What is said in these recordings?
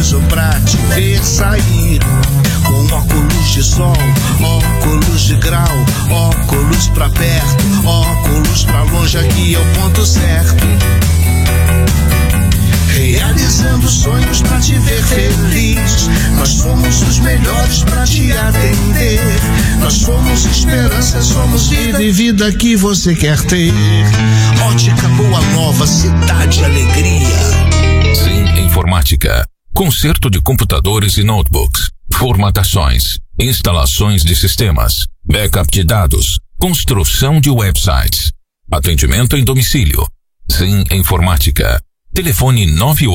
preciso pra te ver sair. Com óculos de sol, óculos de grau, óculos pra perto, óculos pra longe, aqui é o ponto certo. Realizando sonhos pra te ver feliz. Nós somos os melhores pra te atender. Nós somos esperança, somos vida e vida que você quer ter. Ótica Boa Nova, cidade alegria. Sim Informática. Conserto de computadores e notebooks. Formatações. Instalações de sistemas. Backup de dados. Construção de websites. Atendimento em domicílio. Sim Informática. Telefone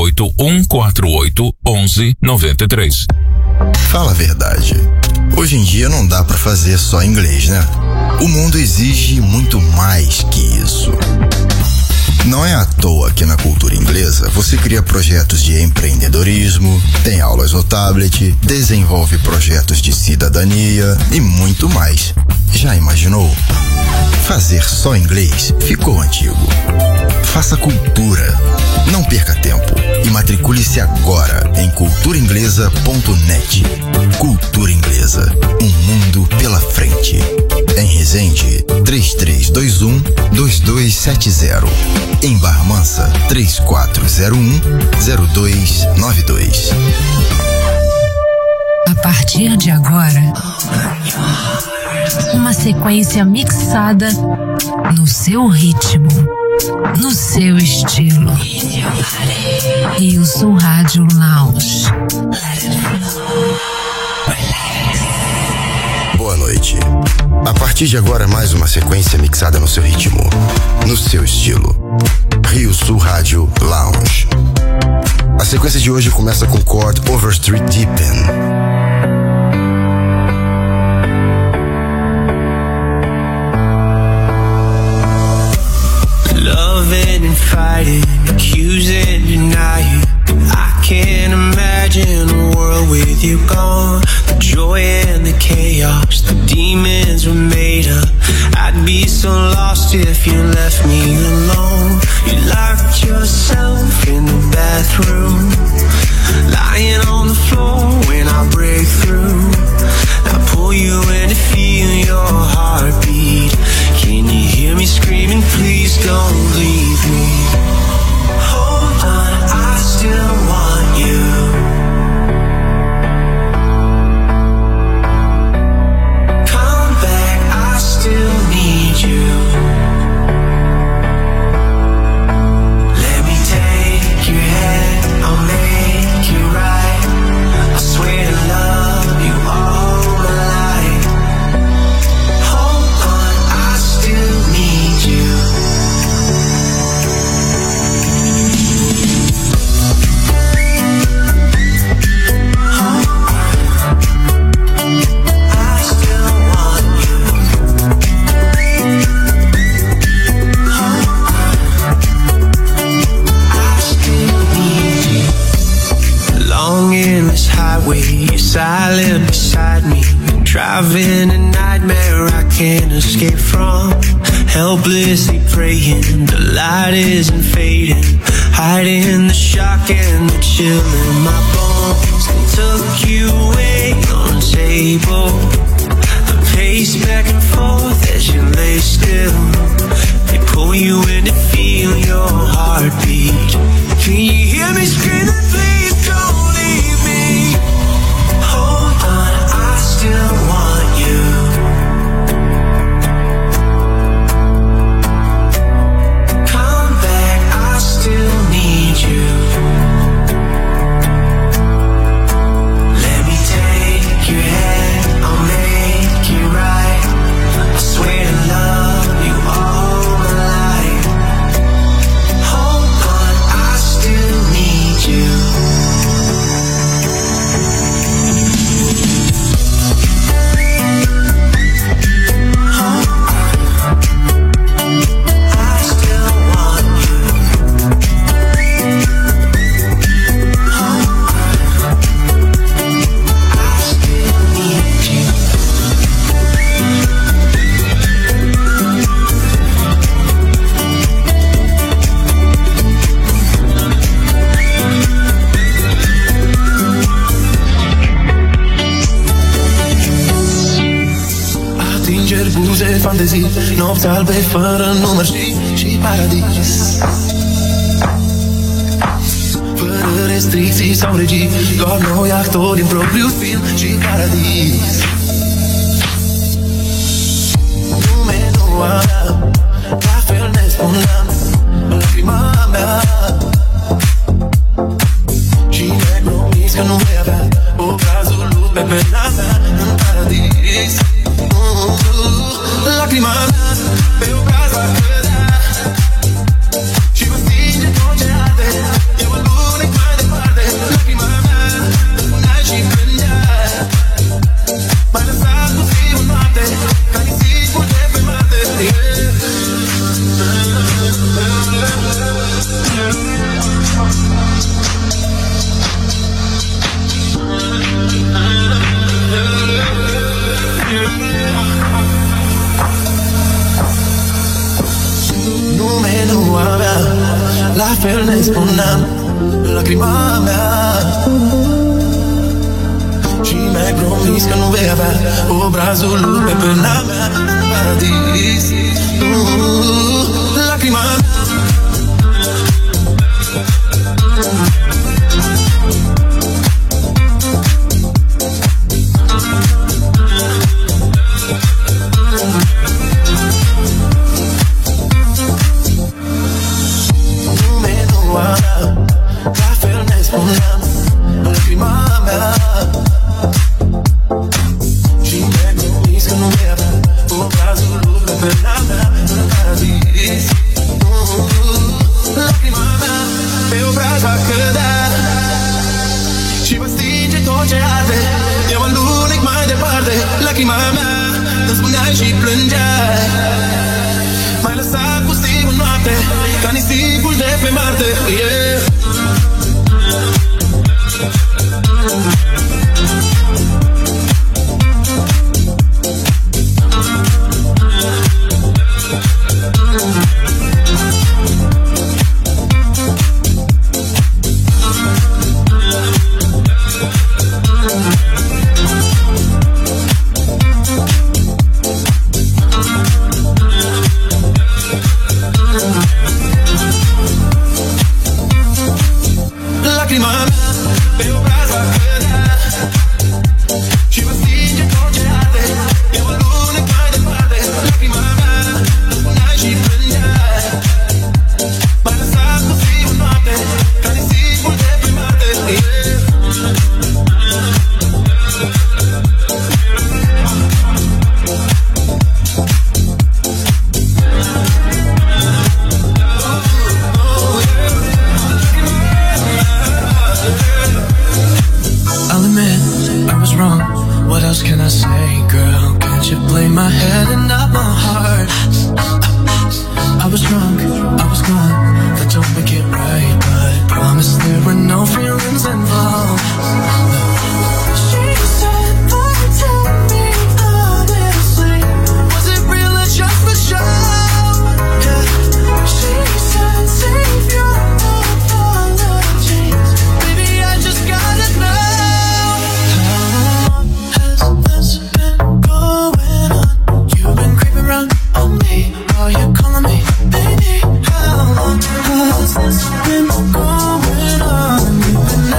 981481193. Fala a verdade. Hoje em dia não dá pra fazer só inglês, né? O mundo exige muito mais que isso. Não é à toa que na cultura inglesa você cria projetos de empreendedorismo, tem aulas no tablet, desenvolve projetos de cidadania e muito mais. Já imaginou? Fazer só inglês ficou antigo. Faça cultura. Não perca tempo e matricule-se agora em culturainglesa.net. Cultura Inglesa, um mundo pela frente. Em Resende, 3321-2270. Em Barra Mansa, 3401-0292. A partir de agora, uma sequência mixada no seu ritmo, no seu estilo. Rio-Sul Rádio Lounge. Boa noite. A partir de agora, mais uma sequência mixada no seu ritmo, no seu estilo. Rio-Sul Rádio Lounge. A sequência de hoje começa com Chord Overstreet Deepen. Loving and fighting, accusing, denying. I can't imagine a world with you gone. The joy and the chaos, the demons were made up. I'd be so lost if you left me alone. You locked yourself in the bathroom, lying on the floor when I break through. I pull you in to feel your heartbeat. Can you hear me screaming, please don't leave me? Hold on, I still want you. Come back, I still need you. Let me take your hand, I'll make you right. I swear to love you all my life. Hold on, I still need you. You're silent beside me, driving a nightmare I can't escape from. Helplessly praying, the light isn't fading, hiding the shock and the chill in my bones. They took you away on the table, I pace back and forth as you lay still. They pull you in to feel your heartbeat. Can you hear me screaming, please don't leave me? Hold on, I still want you. Come back, I still need you. Let me take your hand, I'll make you right. I swear to love you all my life. Hold on, I still need you. buze, fantezii, nopți albe fără număr și paradis. Fără restricții sau regii, doar noi actori în propriul film și paradis. Nume nu aveam, la fel ne spuneam, lacrima mea. Și mi-ai promis că nu vei avea obrazul lui pe pena mea în paradis. Lacrima mea pe obraz va cădea și mă stinge tot ce arde. Eu alunec mai departe. Lacrima mea spuneai și plângeai. M-ai lăsat cu zi o noapte ca nisipul de pe Marte. Nume nu avea, la fel ne spuneam, lacrima mea. Și mi-ai promis că nu vei avea obrazul lui pe pâna mea în paradis. Lacrima mea. La fel ne spuneam, lacrima mea. Și mi-ai promis că nu vei avea obrazul lui pe pâna mea în paradis. Lacrima mea pe obraz va cădea și va stinge tot ce arde. Eu alunec mai departe. Lacrima mea, îmi spuneai și plângeai. M-ai lăsat cu stingul noapte ca nisipul de pe Marte. Yeah. Been going on, you've been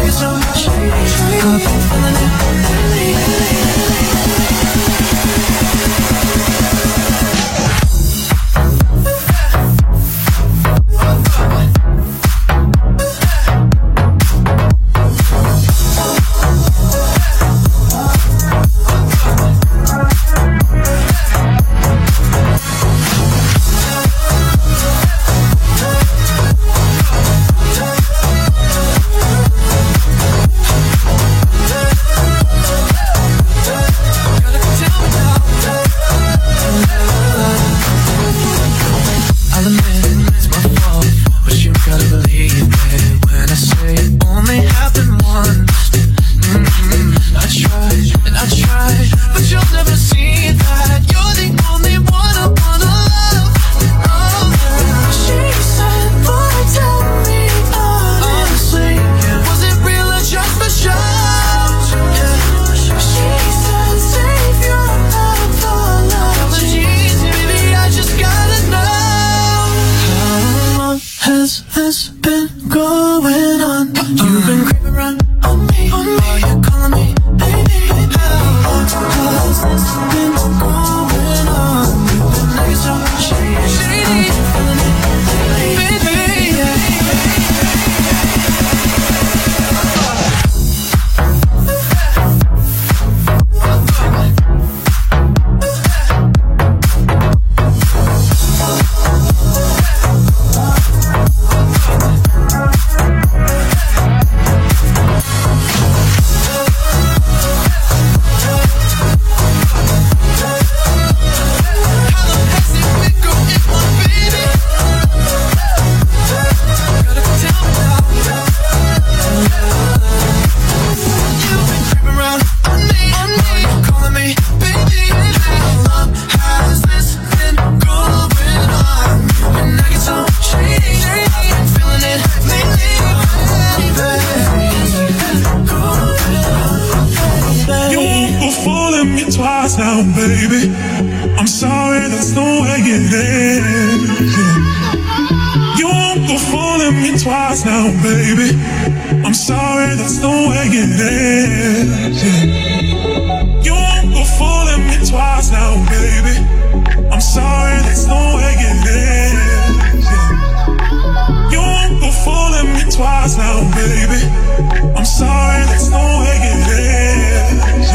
twice now, baby. I'm sorry, that's the way it is. You won't go fooling me twice now, baby. I'm sorry, that's the way it is. You won't go fooling me twice now, baby. I'm sorry, that's the way it is. You won't go fooling me twice now, baby. I'm sorry, that's the way it is.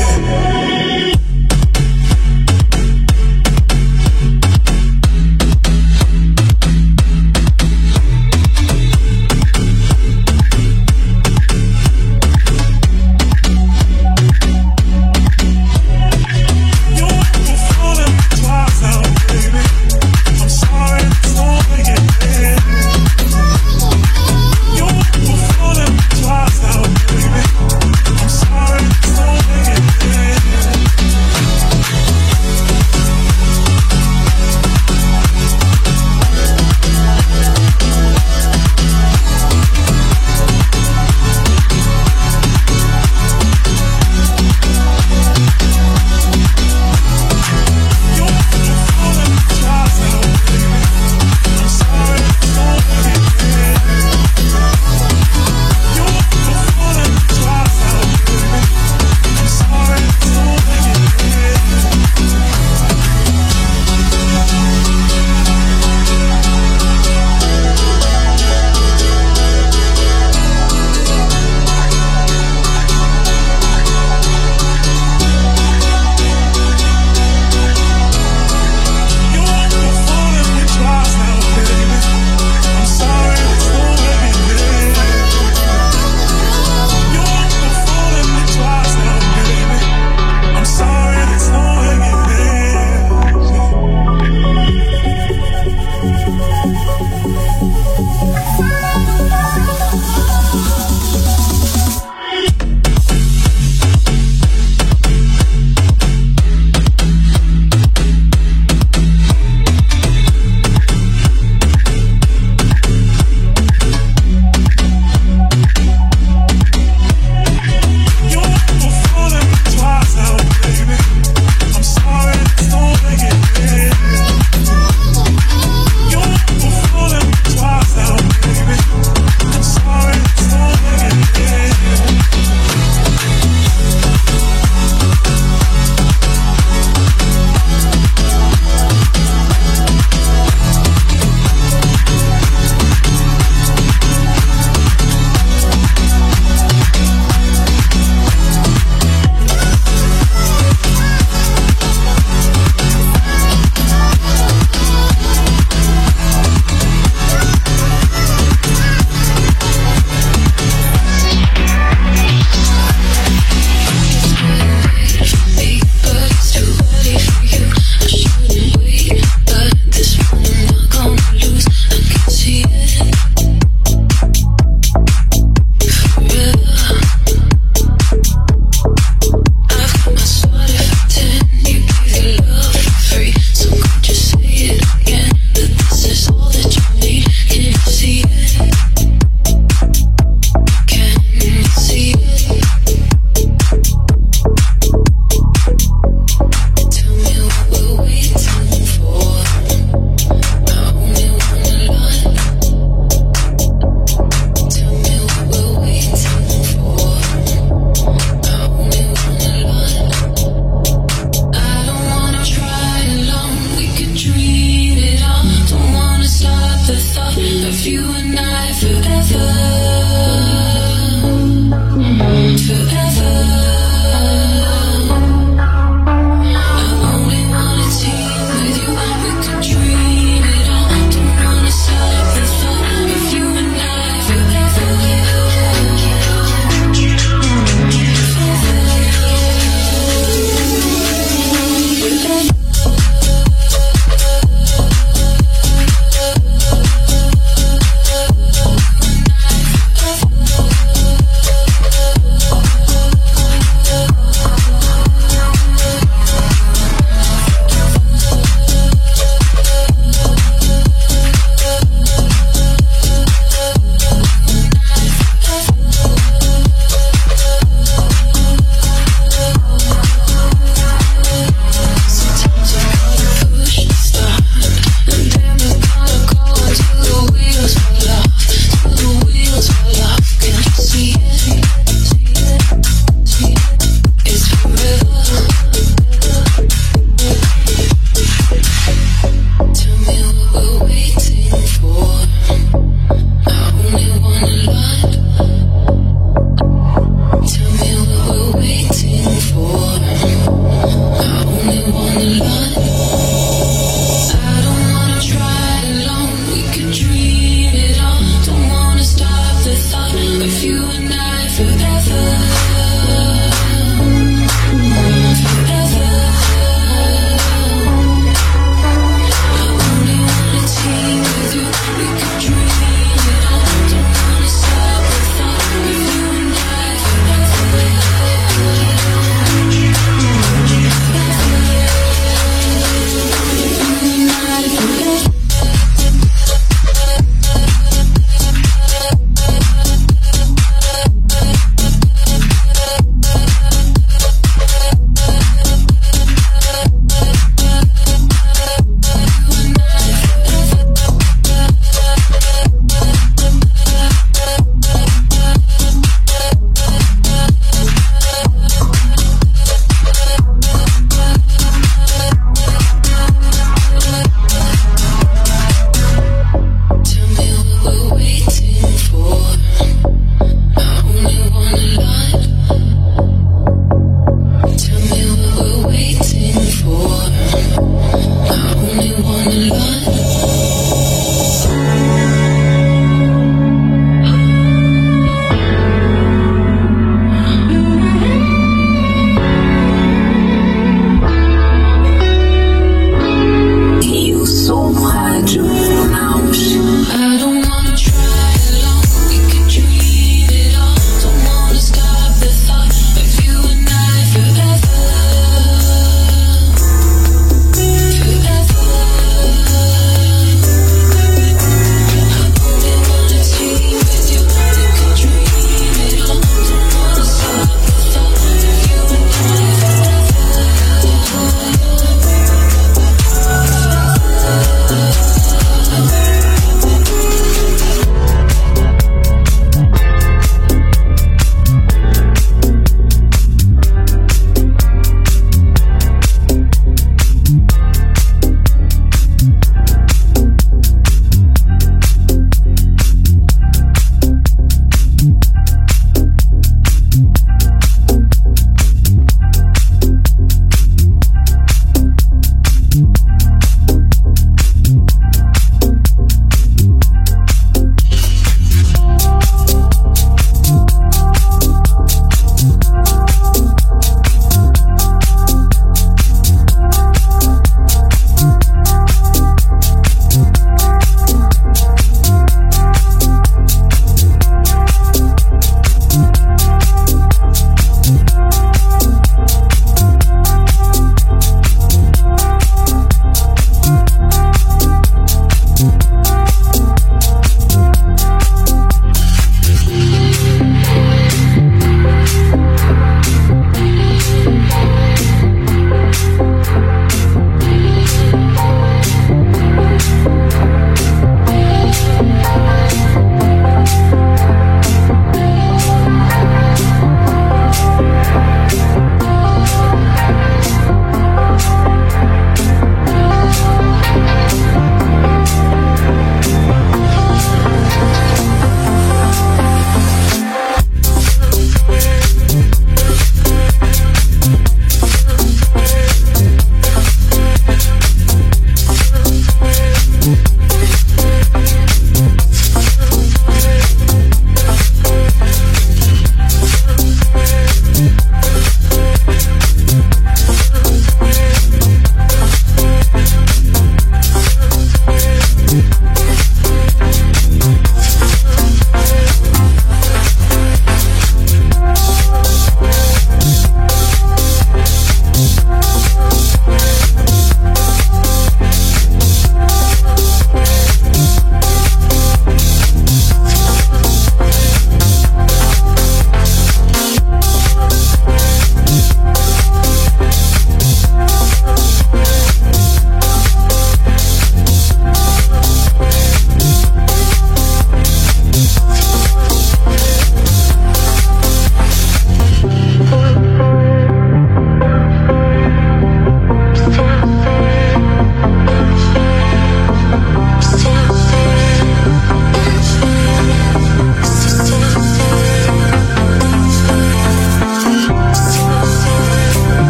Twice now, baby.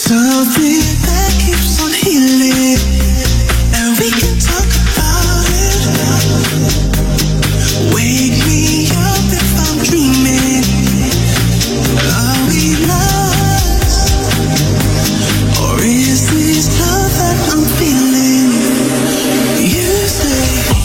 something that keeps on healing, and we can talk about it. Wake me up if I'm dreaming. Are we lost, or is this love that I'm feeling? You say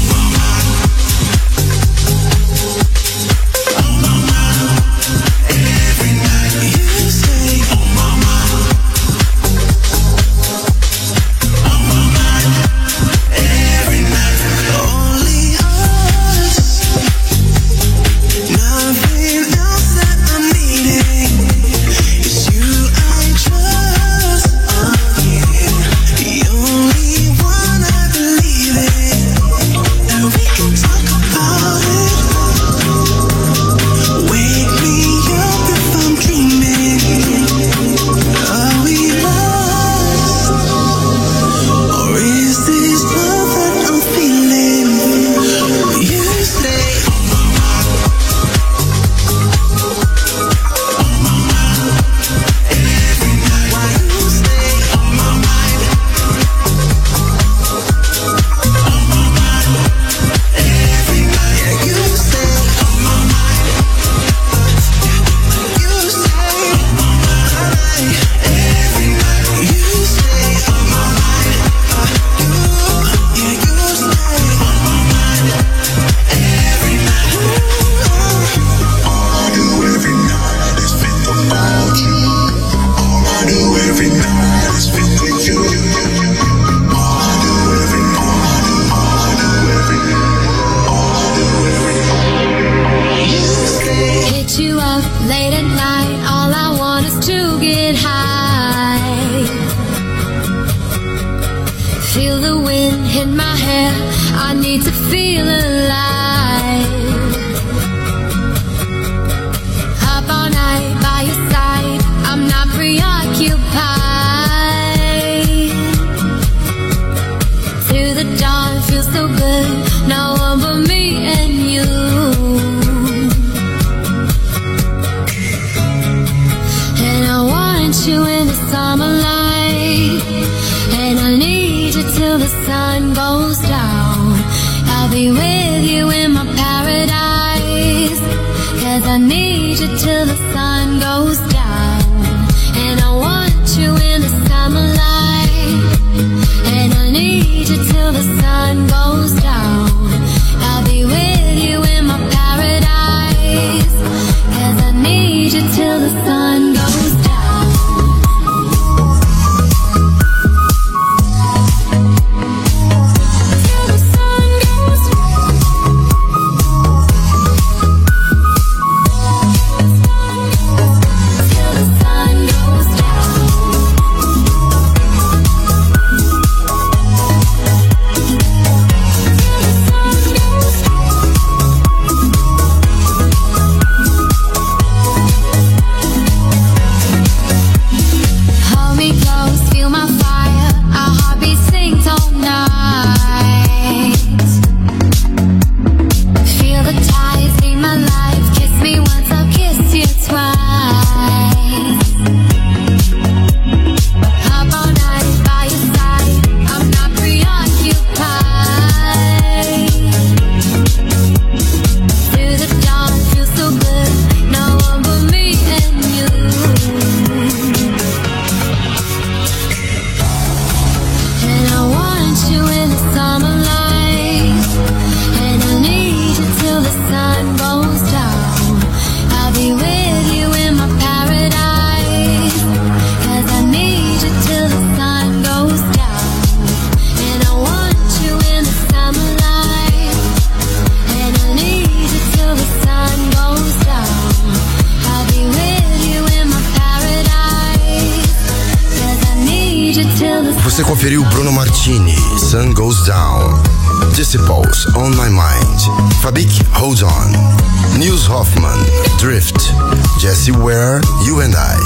Você conferiu Bruno Martini, Sun Goes Down, Disciples, On My Mind, Fabik, Hold On, Nils Hoffman, Drift, Jessie Ware, You and I,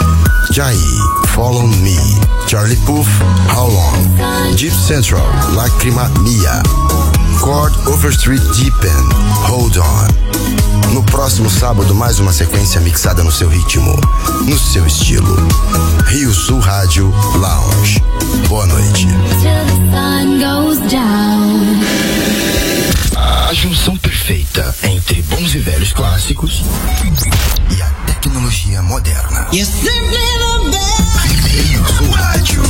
Jai, Follow Me, Charlie Puth, How Long, Deep Central, Lacrima Mia, Chord Overstreet Deepen, Hold On. No próximo sábado, mais uma sequência mixada no seu ritmo, no seu estilo. Rio Sul Rádio Lounge. Boa noite. A junção perfeita entre bons e velhos clássicos e a tecnologia moderna. Rio Sul Rádio.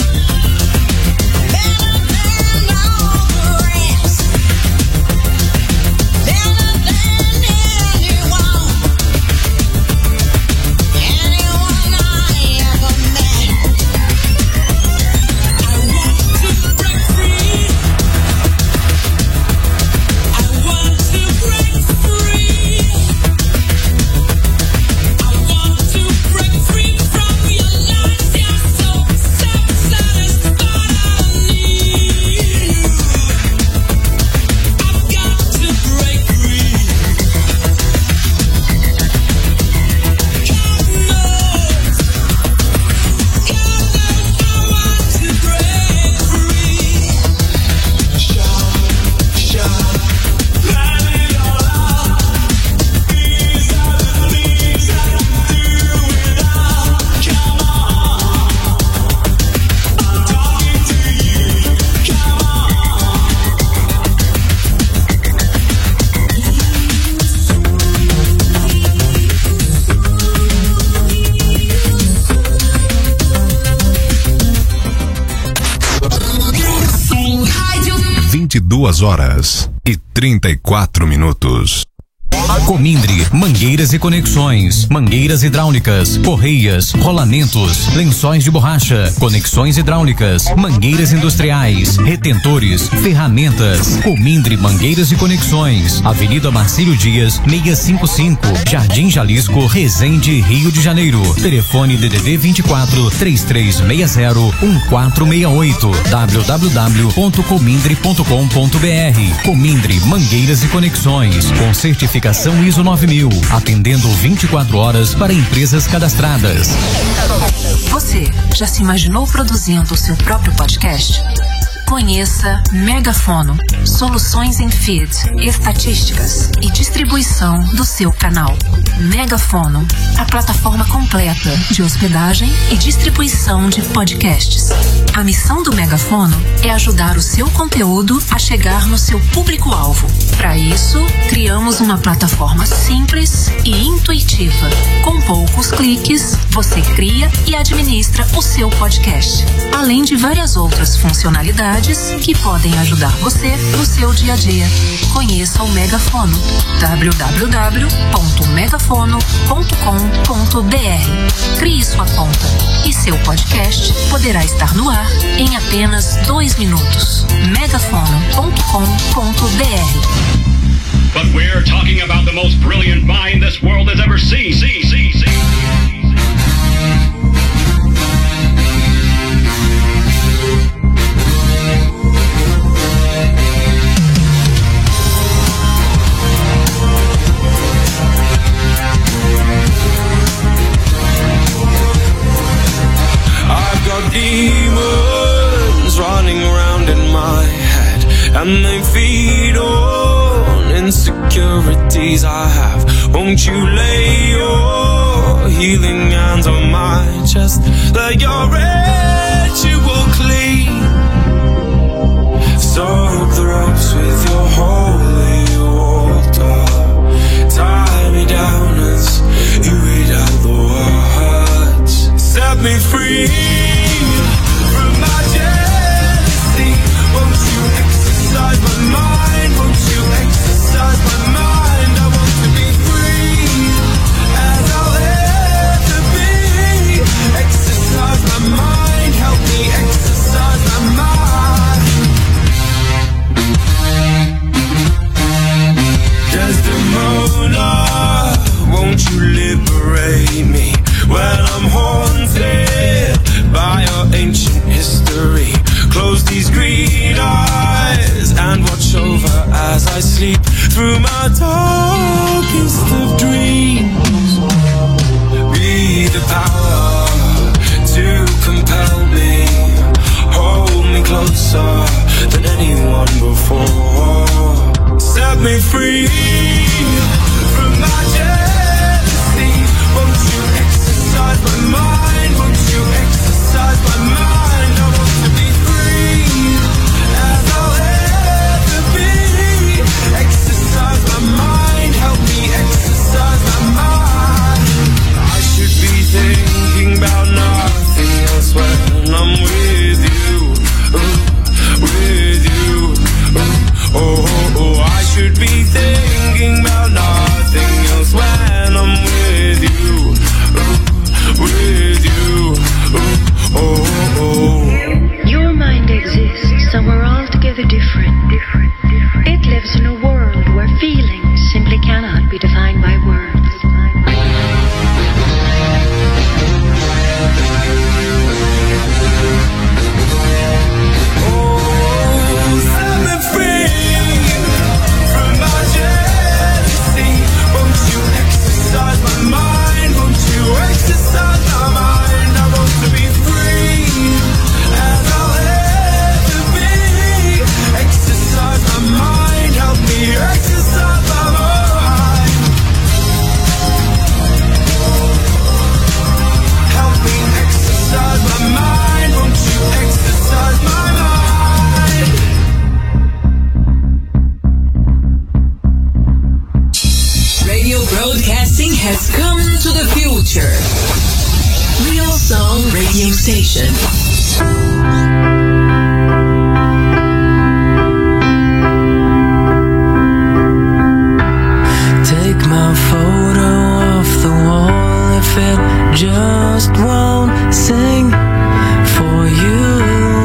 Horas e 34 minutos. Comindre, mangueiras e conexões, mangueiras hidráulicas, correias, rolamentos, lençóis de borracha, conexões hidráulicas, mangueiras industriais, retentores, ferramentas. Comindre, mangueiras e conexões, Avenida Marcílio Dias, 655, Jardim Jalisco, Resende, Rio de Janeiro. Telefone DDD 24 3360 1468. www.comindre.com.br. Comindre, mangueiras e conexões, com certificação ISO 9000, atendendo 24 horas para empresas cadastradas. Você já se imaginou produzindo o seu próprio podcast? Conheça Megafono, soluções em feed, estatísticas e distribuição do seu canal. Megafono, a plataforma completa de hospedagem e distribuição de podcasts. A missão do Megafono é ajudar o seu conteúdo a chegar no seu público-alvo. Para isso, criamos uma plataforma simples e intuitiva. Com poucos cliques, você cria e administra o seu podcast, além de várias outras funcionalidades que podem ajudar você no seu dia a dia. Conheça o Megafono, www.megafono.com.br. Crie sua conta e seu podcast poderá estar no ar em apenas 2 minutos. megafono.com.br. But we're talking about the most brilliant mind this world has ever seen. I've got demons running around in my head, and they feed on insecurities I have. Won't you lay your healing hands on my chest? Let your ritual clean. Soak the ropes with your holy water. Tie me down as you read out the words. Set me free from my jealousy. Won't you exercise my mind? Won't you exercise my mind? I want to be free as I'll ever be. Exercise my mind, help me exercise my mind. Desdemona, won't you liberate me when I'm haunted? station. Take my photo off the wall if it just won't sing for you.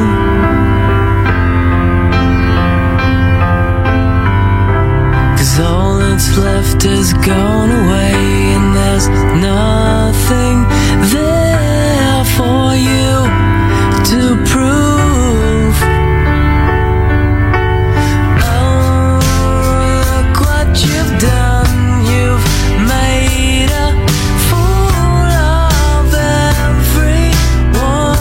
All that's left is gone away, and there's nothing there for you to prove. Oh, look what you've done. You've made a fool of everyone.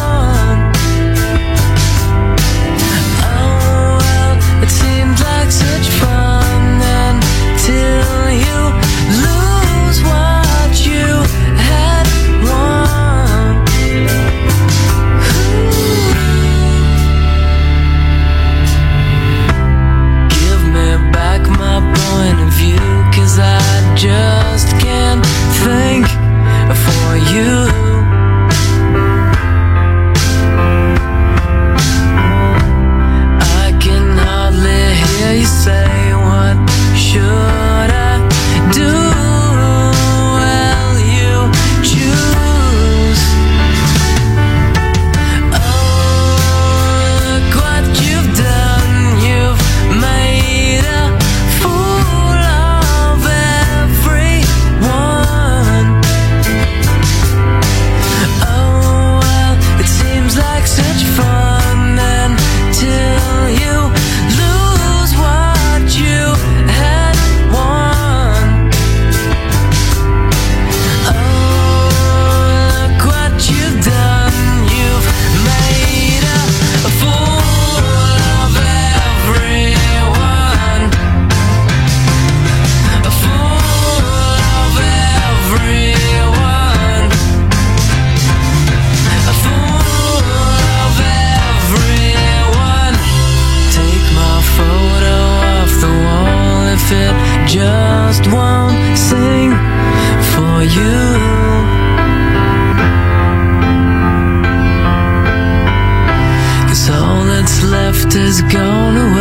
Oh, well, it seemed like such fun till you lose what you had won. Give me back my point of view, 'cause I just can't think for you. I can hardly hear you say, what should I do? Well, you choose. Oh, look what you've done. You've made a fool of everyone. Oh, well, it seems like such fun until you lose what you had won. Oh, look what you've done. You've made a fool of everyone. A fool of everyone. A fool of everyone. Take my photo off the wall if it just won't sing for you. 'Cause all that's left is gone away.